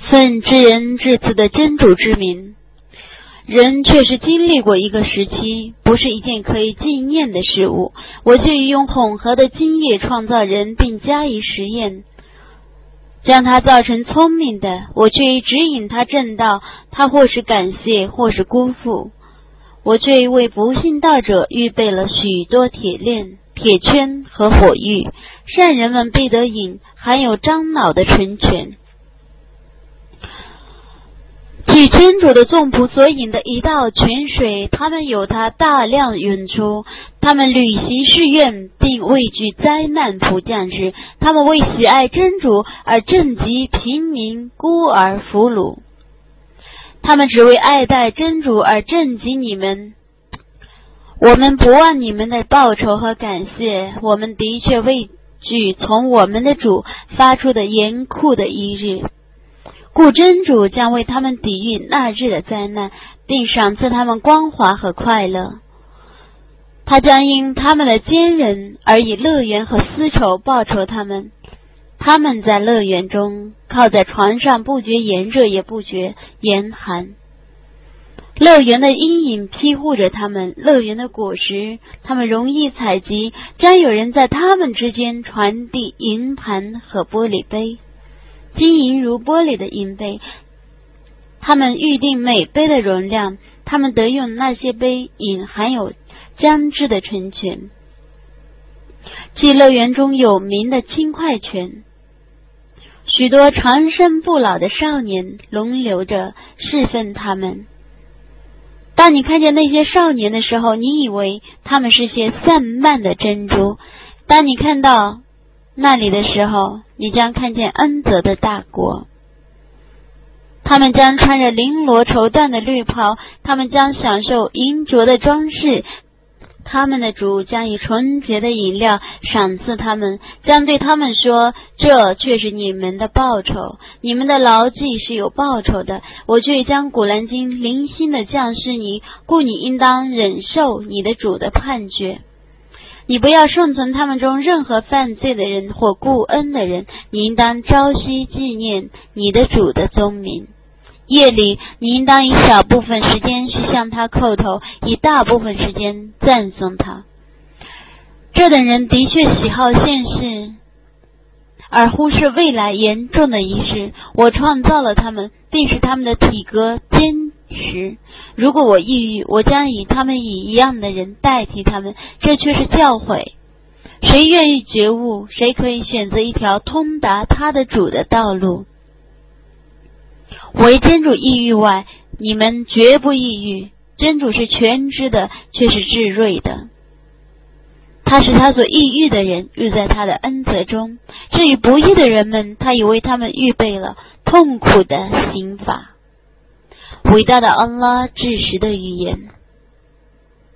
奉至仁至慈的真主之名，人确实经历过一个时期，不是一件可以纪念的事物。我却用混合的经验创造人，并加以实验，将他造成聪明的。我却指引他正道，他或是感谢，或是辜负。我却为不信道者预备了许多铁链、铁圈和火狱，善人们必得饮含有樟脑的纯泉。替真主的众仆所饮的一道泉水，他们有它大量涌出，他们履行誓愿，并畏惧灾难普降之，他们为喜爱真主而赈济平民、孤儿、俘虏，他们只为爱戴真主而赈济你们。我们不忘你们的报酬和感谢，我们的确畏惧从我们的主发出的严酷的一日，故真主将为他们抵御那日的灾难，并赏赐他们光华和快乐。他将因他们的坚忍而以乐园和丝绸报酬他们。他们在乐园中靠在床上，不觉炎热，也不觉严寒。乐园的阴影庇护着他们，乐园的果实他们容易采集，将有人在他们之间传递银盘和玻璃杯，晶莹如玻璃的银杯，他们预定每杯的容量，他们得用那些杯饮含有姜汁的纯泉，即乐园中有名的轻快泉。许多长生不老的少年轮流着侍奉他们。当你看见那些少年的时候，你以为他们是些散漫的珍珠，当你看到那里的时候，你将看见恩泽的大国。他们将穿着绫罗绸缎的绿袍，他们将享受银镯的装饰，他们的主将以纯洁的饮料赏赐他们，将对他们说，这却是你们的报酬，你们的劳绩是有报酬的。我却将古兰经零星的降示你，故你应当忍受你的主的判决。你不要顺从他们中任何犯罪的人或故恩的人，你应当朝夕纪念你的主的宗名。夜里你应当以小部分时间去向他叩头，以大部分时间赞颂他。这等人的确喜好现世，而忽视未来严重的一事。我创造了他们，并使他们的体格坚实。如果我抑郁，我将以他们一样的人代替他们，这却是教诲。谁愿意觉悟，谁可以选择一条通达他的主的道路。唯真主抑郁外，你们绝不抑郁。真主是全知的，却是至睿的。他使他所抑郁的人入在他的恩泽中，至于不义的人们，他已为他们预备了痛苦的刑罚。伟大的安拉至实的语言。